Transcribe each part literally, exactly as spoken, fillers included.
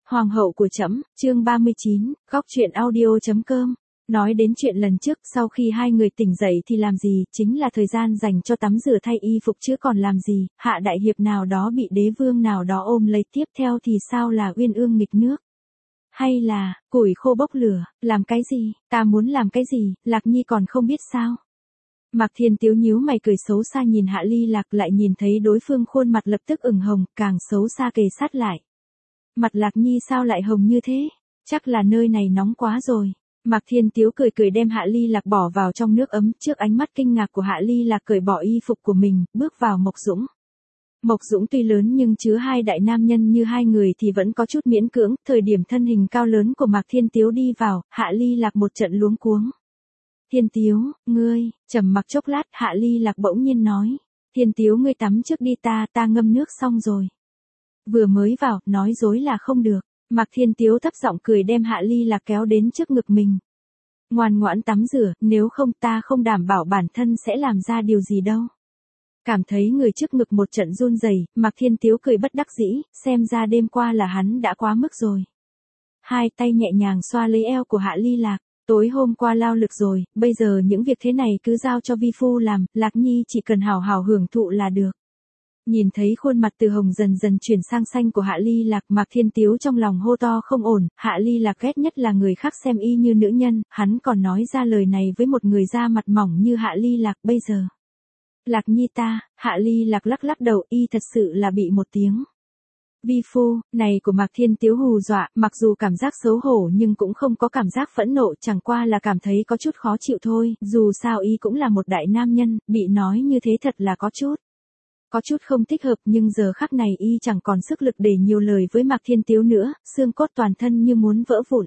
Hoàng hậu của trẫm, chương ba mươi chín, góc truyện audio chấm com. Nói đến chuyện lần trước, sau khi hai người tỉnh dậy thì làm gì, chính là thời gian dành cho tắm rửa thay y phục chứ còn làm gì, hạ đại hiệp nào đó bị đế vương nào đó ôm lấy tiếp theo thì sao là uyên ương nghịch nước. Hay là, củi khô bốc lửa, làm cái gì, ta muốn làm cái gì, Lạc Nhi còn không biết sao. Mạc Thiên Tiếu nhíu mày cười xấu xa nhìn Hạ Ly Lạc, lại nhìn thấy đối phương khuôn mặt lập tức ửng hồng, càng xấu xa kề sát lại. Mặt Lạc Nhi sao lại hồng như thế? Chắc là nơi này nóng quá rồi. Mạc Thiên Tiếu cười cười đem Hạ Ly Lạc bỏ vào trong nước ấm, trước ánh mắt kinh ngạc của Hạ Ly Lạc cởi bỏ y phục của mình, bước vào Mộc Dũng. Mộc Dũng tuy lớn nhưng chứa hai đại nam nhân như hai người thì vẫn có chút miễn cưỡng, thời điểm thân hình cao lớn của Mạc Thiên Tiếu đi vào, Hạ Ly Lạc một trận luống cuống. Thiên Tiếu, ngươi, trầm mặc chốc lát, Hạ Ly Lạc bỗng nhiên nói. Thiên Tiếu ngươi tắm trước đi, ta, ta ngâm nước xong rồi. Vừa mới vào, nói dối là không được. Mạc Thiên Tiếu thấp giọng cười đem Hạ Ly Lạc kéo đến trước ngực mình. Ngoan ngoãn tắm rửa, nếu không ta không đảm bảo bản thân sẽ làm ra điều gì đâu. Cảm thấy người trước ngực một trận run rẩy, Mạc Thiên Tiếu cười bất đắc dĩ, xem ra đêm qua là hắn đã quá mức rồi. Hai tay nhẹ nhàng xoa lấy eo của Hạ Ly Lạc. Tối hôm qua lao lực rồi, bây giờ những việc thế này cứ giao cho vi phu làm, Lạc Nhi chỉ cần hào hào hưởng thụ là được. Nhìn thấy khuôn mặt từ hồng dần dần chuyển sang xanh của Hạ Ly Lạc, Mạc Thiên Tiếu trong lòng hô to không ổn, Hạ Ly Lạc ghét nhất là người khác xem y như nữ nhân, hắn còn nói ra lời này với một người da mặt mỏng như Hạ Ly Lạc bây giờ. Lạc Nhi ta, Hạ Ly Lạc lắc lắc đầu, y thật sự là bị một tiếng. Vi phu, này của Mạc Thiên Tiếu hù dọa, mặc dù cảm giác xấu hổ nhưng cũng không có cảm giác phẫn nộ, chẳng qua là cảm thấy có chút khó chịu thôi, dù sao y cũng là một đại nam nhân, bị nói như thế thật là có chút. Có chút không thích hợp, nhưng giờ khắc này y chẳng còn sức lực để nhiều lời với Mạc Thiên Tiếu nữa, xương cốt toàn thân như muốn vỡ vụn.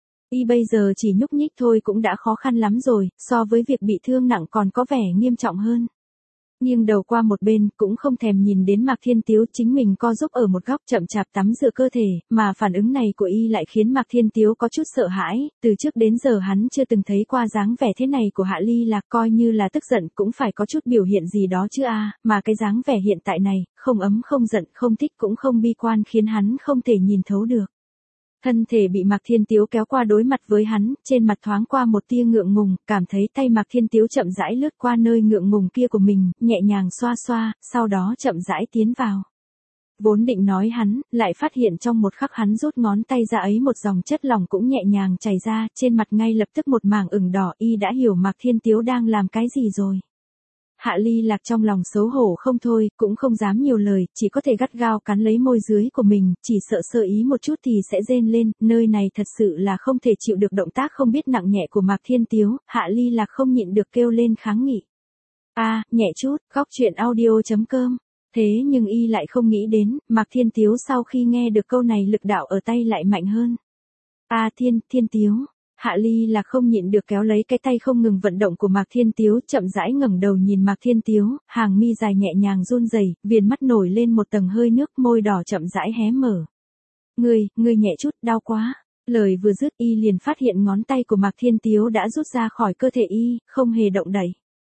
Y bây giờ chỉ nhúc nhích thôi cũng đã khó khăn lắm rồi, so với việc bị thương nặng còn có vẻ nghiêm trọng hơn. Nghiêng đầu qua một bên, cũng không thèm nhìn đến Mạc Thiên Tiếu, chính mình co giúp ở một góc chậm chạp tắm rửa cơ thể, mà phản ứng này của y lại khiến Mạc Thiên Tiếu có chút sợ hãi, từ trước đến giờ hắn chưa từng thấy qua dáng vẻ thế này của Hạ Ly Lạc, coi như là tức giận cũng phải có chút biểu hiện gì đó chứ a, mà cái dáng vẻ hiện tại này, không ấm không giận, không thích cũng không bi quan khiến hắn không thể nhìn thấu được. Thân thể bị Mạc Thiên Tiếu kéo qua đối mặt với hắn, trên mặt thoáng qua một tia ngượng ngùng, cảm thấy tay Mạc Thiên Tiếu chậm rãi lướt qua nơi ngượng ngùng kia của mình, nhẹ nhàng xoa xoa, sau đó chậm rãi tiến vào. Vốn định nói hắn, lại phát hiện trong một khắc hắn rút ngón tay ra ấy một dòng chất lỏng cũng nhẹ nhàng chảy ra, trên mặt ngay lập tức một mảng ửng đỏ, y đã hiểu Mạc Thiên Tiếu đang làm cái gì rồi. Hạ Ly Lạc trong lòng xấu hổ không thôi, cũng không dám nhiều lời, chỉ có thể gắt gao cắn lấy môi dưới của mình, chỉ sợ sơ ý một chút thì sẽ rên lên, nơi này thật sự là không thể chịu được động tác không biết nặng nhẹ của Mạc Thiên Tiếu, Hạ Ly Lạc không nhịn được kêu lên kháng nghị. A, à, nhẹ chút, góc truyện audio chấm com. Thế nhưng y lại không nghĩ đến, Mạc Thiên Tiếu sau khi nghe được câu này lực đạo ở tay lại mạnh hơn. A à, Thiên, Thiên Tiếu. Hạ Ly Lạc không nhịn được kéo lấy cái tay không ngừng vận động của Mạc Thiên Tiếu, chậm rãi ngẩng đầu nhìn Mạc Thiên Tiếu, hàng mi dài nhẹ nhàng run rẩy, viền mắt nổi lên một tầng hơi nước, môi đỏ chậm rãi hé mở. Ngươi, ngươi nhẹ chút, đau quá. Lời vừa dứt y liền phát hiện ngón tay của Mạc Thiên Tiếu đã rút ra khỏi cơ thể y, không hề động đậy.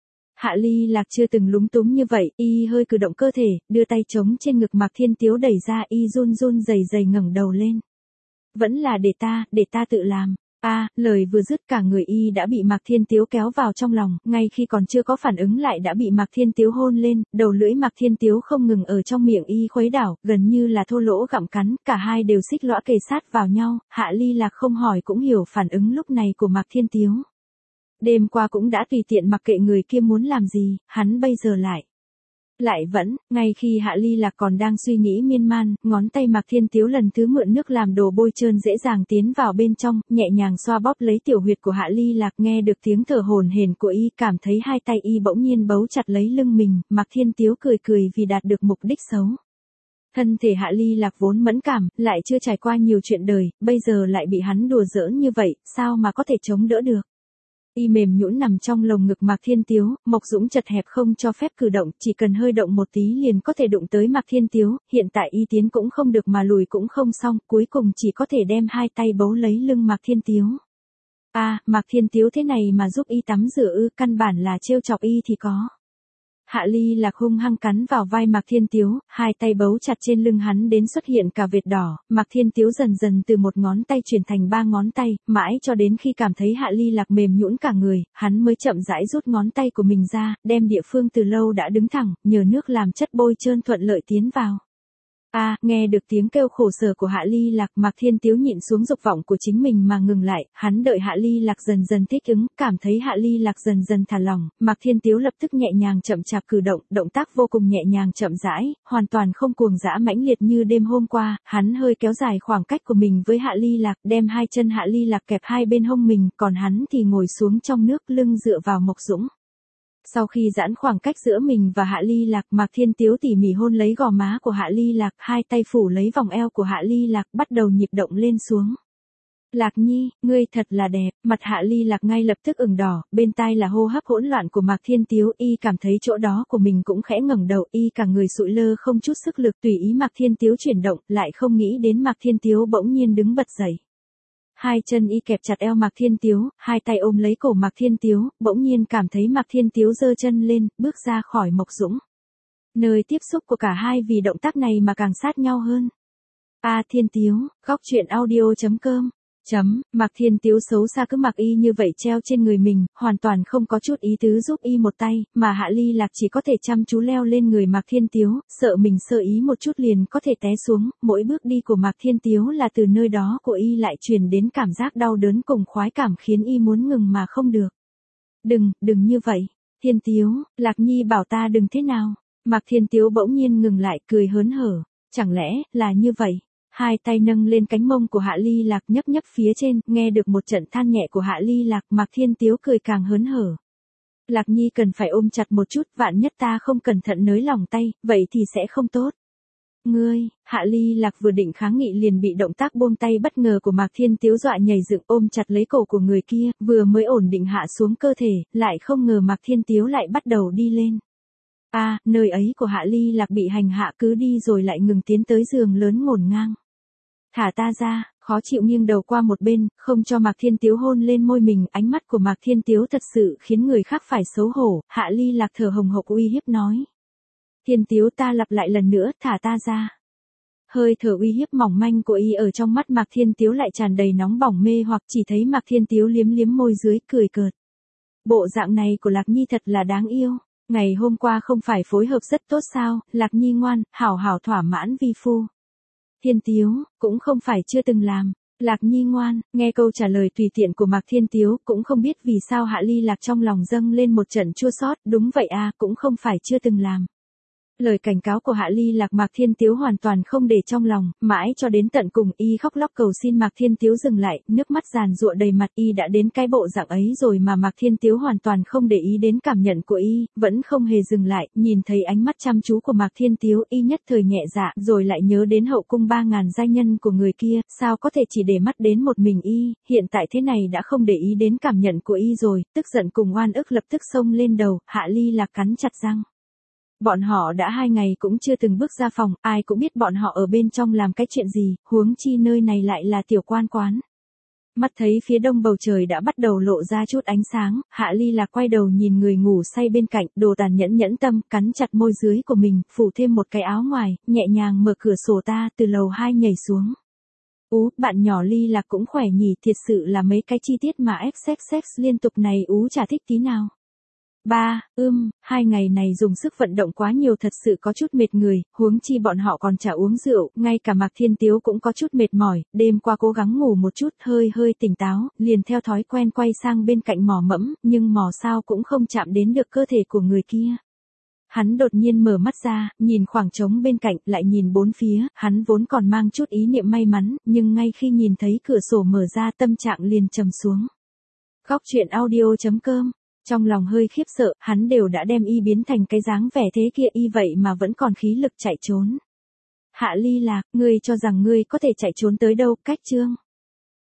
Hạ Ly Lạc chưa từng lúng túng như vậy, y hơi cử động cơ thể, đưa tay chống trên ngực Mạc Thiên Tiếu đẩy ra, y run run rẩy rẩy ngẩng đầu lên. Vẫn là để ta, để ta tự làm. A, à, lời vừa dứt cả người y đã bị Mạc Thiên Tiếu kéo vào trong lòng, ngay khi còn chưa có phản ứng lại đã bị Mạc Thiên Tiếu hôn lên, đầu lưỡi Mạc Thiên Tiếu không ngừng ở trong miệng y khuấy đảo, gần như là thô lỗ gặm cắn, cả hai đều xích lõa kề sát vào nhau, Hạ Ly Lạc không hỏi cũng hiểu phản ứng lúc này của Mạc Thiên Tiếu. Đêm qua cũng đã tùy tiện mặc kệ người kia muốn làm gì, hắn bây giờ lại. Lại vẫn, ngay khi Hạ Ly Lạc còn đang suy nghĩ miên man, ngón tay Mạc Thiên Tiếu lần thứ mượn nước làm đồ bôi trơn dễ dàng tiến vào bên trong, nhẹ nhàng xoa bóp lấy tiểu huyệt của Hạ Ly Lạc, nghe được tiếng thở hổn hển của y, cảm thấy hai tay y bỗng nhiên bấu chặt lấy lưng mình, Mạc Thiên Tiếu cười cười vì đạt được mục đích xấu. Thân thể Hạ Ly Lạc vốn mẫn cảm, lại chưa trải qua nhiều chuyện đời, bây giờ lại bị hắn đùa giỡn như vậy, sao mà có thể chống đỡ được. Y mềm nhũn nằm trong lồng ngực Mạc Thiên Tiếu, Mộc Dũng chật hẹp không cho phép cử động, chỉ cần hơi động một tí liền có thể đụng tới Mạc Thiên Tiếu, hiện tại y tiến cũng không được mà lùi cũng không xong, cuối cùng chỉ có thể đem hai tay bấu lấy lưng Mạc Thiên Tiếu. A, à, Mạc Thiên Tiếu thế này mà giúp y tắm rửa ư, căn bản là trêu chọc y thì có. Hạ Ly Lạc hung hăng cắn vào vai Mạc Thiên Tiếu, hai tay bấu chặt trên lưng hắn đến xuất hiện cả vệt đỏ, Mạc Thiên Tiếu dần dần từ một ngón tay chuyển thành ba ngón tay, mãi cho đến khi cảm thấy Hạ Ly Lạc mềm nhũn cả người, hắn mới chậm rãi rút ngón tay của mình ra, đem địa phương từ lâu đã đứng thẳng, nhờ nước làm chất bôi trơn thuận lợi tiến vào. A, à, nghe được tiếng kêu khổ sở của Hạ Ly Lạc, Mạc Thiên Tiếu nhịn xuống dục vọng của chính mình mà ngừng lại, hắn đợi Hạ Ly Lạc dần dần thích ứng, cảm thấy Hạ Ly Lạc dần dần thả lỏng, Mạc Thiên Tiếu lập tức nhẹ nhàng chậm chạp cử động, động tác vô cùng nhẹ nhàng chậm rãi, hoàn toàn không cuồng dã mãnh liệt như đêm hôm qua, hắn hơi kéo dài khoảng cách của mình với Hạ Ly Lạc, đem hai chân Hạ Ly Lạc kẹp hai bên hông mình, còn hắn thì ngồi xuống trong nước lưng dựa vào Mộc Dũng. Sau khi giãn khoảng cách giữa mình và Hạ Ly Lạc, Mạc Thiên Tiếu tỉ mỉ hôn lấy gò má của Hạ Ly Lạc, hai tay phủ lấy vòng eo của Hạ Ly Lạc, bắt đầu nhịp động lên xuống. Lạc Nhi, ngươi thật là đẹp, mặt Hạ Ly Lạc ngay lập tức ửng đỏ, bên tai là hô hấp hỗn loạn của Mạc Thiên Tiếu, y cảm thấy chỗ đó của mình cũng khẽ ngẩng đầu, y cả người sụi lơ không chút sức lực, tùy ý Mạc Thiên Tiếu chuyển động, lại không nghĩ đến Mạc Thiên Tiếu bỗng nhiên đứng bật dậy. Hai chân y kẹp chặt eo Mạc Thiên Tiếu, hai tay ôm lấy cổ Mạc Thiên Tiếu, bỗng nhiên cảm thấy Mạc Thiên Tiếu giơ chân lên, bước ra khỏi Mộc Dũng. Nơi tiếp xúc của cả hai vì động tác này mà càng sát nhau hơn. A Thiên Tiếu, góc truyện audio chấm com. Chấm, Mạc Thiên Tiếu xấu xa cứ mặc y như vậy treo trên người mình, hoàn toàn không có chút ý tứ giúp y một tay, mà Hạ Ly Lạc chỉ có thể chăm chú leo lên người Mạc Thiên Tiếu, sợ mình sơ ý một chút liền có thể té xuống, mỗi bước đi của Mạc Thiên Tiếu là từ nơi đó của y lại truyền đến cảm giác đau đớn cùng khoái cảm khiến y muốn ngừng mà không được. Đừng, đừng như vậy, Thiên Tiếu, Lạc Nhi bảo ta đừng thế nào. Mạc Thiên Tiếu bỗng nhiên ngừng lại cười hớn hở, chẳng lẽ là như vậy? Hai tay nâng lên cánh mông của Hạ Ly Lạc nhấp nhấp phía trên, nghe được một trận than nhẹ của Hạ Ly Lạc, Mạc Thiên Tiếu cười càng hớn hở. Lạc Nhi cần phải ôm chặt một chút, vạn nhất ta không cẩn thận nới lỏng tay, vậy thì sẽ không tốt. Ngươi, Hạ Ly Lạc vừa định kháng nghị liền bị động tác buông tay bất ngờ của Mạc Thiên Tiếu dọa nhảy dựng, ôm chặt lấy cổ của người kia, vừa mới ổn định hạ xuống cơ thể, lại không ngờ Mạc Thiên Tiếu lại bắt đầu đi lên. A, à, nơi ấy của Hạ Ly Lạc bị hành hạ cứ đi rồi lại ngừng tiến tới giường lớn ngổn ngang. Thả ta ra, khó chịu nghiêng đầu qua một bên, không cho Mạc Thiên Tiếu hôn lên môi mình, ánh mắt của Mạc Thiên Tiếu thật sự khiến người khác phải xấu hổ, Hạ Ly Lạc thở hồng hộc uy hiếp nói. Thiên Tiếu ta lặp lại lần nữa, thả ta ra. Hơi thở uy hiếp mỏng manh của y ở trong mắt Mạc Thiên Tiếu lại tràn đầy nóng bỏng mê hoặc, chỉ thấy Mạc Thiên Tiếu liếm liếm môi dưới, cười cợt. Bộ dạng này của Lạc Nhi thật là đáng yêu, ngày hôm qua không phải phối hợp rất tốt sao, Lạc Nhi ngoan, hảo hảo thỏa mãn vi phu. Thiên Tiếu, cũng không phải chưa từng làm. Lạc Nhi ngoan, nghe câu trả lời tùy tiện của Mạc Thiên Tiếu, cũng không biết vì sao Hạ Ly Lạc trong lòng dâng lên một trận chua xót, đúng vậy à, cũng không phải chưa từng làm. Lời cảnh cáo của Hạ Ly Lạc Mạc Thiên Tiếu hoàn toàn không để trong lòng, mãi cho đến tận cùng y khóc lóc cầu xin Mạc Thiên Tiếu dừng lại, nước mắt giàn giụa đầy mặt, y đã đến cái bộ dạng ấy rồi mà Mạc Thiên Tiếu hoàn toàn không để ý đến cảm nhận của y, vẫn không hề dừng lại, nhìn thấy ánh mắt chăm chú của Mạc Thiên Tiếu, y nhất thời nhẹ dạ, rồi lại nhớ đến hậu cung ba ngàn giai nhân của người kia, sao có thể chỉ để mắt đến một mình y, hiện tại thế này đã không để ý đến cảm nhận của y rồi, tức giận cùng oan ức lập tức xông lên đầu, Hạ Ly Lạc cắn chặt răng. Bọn họ đã hai ngày cũng chưa từng bước ra phòng, ai cũng biết bọn họ ở bên trong làm cái chuyện gì, huống chi nơi này lại là tiểu quan quán. Mắt thấy phía đông bầu trời đã bắt đầu lộ ra chút ánh sáng, Hạ Ly Lạc quay đầu nhìn người ngủ say bên cạnh, đồ tàn nhẫn nhẫn tâm, cắn chặt môi dưới của mình, phủ thêm một cái áo ngoài, nhẹ nhàng mở cửa sổ ta, từ lầu hai nhảy xuống. Ú, bạn nhỏ Ly Lạc cũng khỏe nhỉ, thiệt sự là mấy cái chi tiết mà ép sex sex liên tục này Ú chả thích tí nào. Ba, ưm, hai ngày này dùng sức vận động quá nhiều thật sự có chút mệt người, huống chi bọn họ còn chả uống rượu, ngay cả Mạc Thiên Tiếu cũng có chút mệt mỏi, đêm qua cố gắng ngủ một chút hơi hơi tỉnh táo, liền theo thói quen quay sang bên cạnh mò mẫm, nhưng mò sao cũng không chạm đến được cơ thể của người kia. Hắn đột nhiên mở mắt ra, nhìn khoảng trống bên cạnh, lại nhìn bốn phía, hắn vốn còn mang chút ý niệm may mắn, nhưng ngay khi nhìn thấy cửa sổ mở ra tâm trạng liền trầm xuống. Góc truyện audio chấm com. Trong lòng hơi khiếp sợ, hắn đều đã đem y biến thành cái dáng vẻ thế kia y vậy mà vẫn còn khí lực chạy trốn. Hạ Ly Lạc, ngươi cho rằng ngươi có thể chạy trốn tới đâu, cách chương.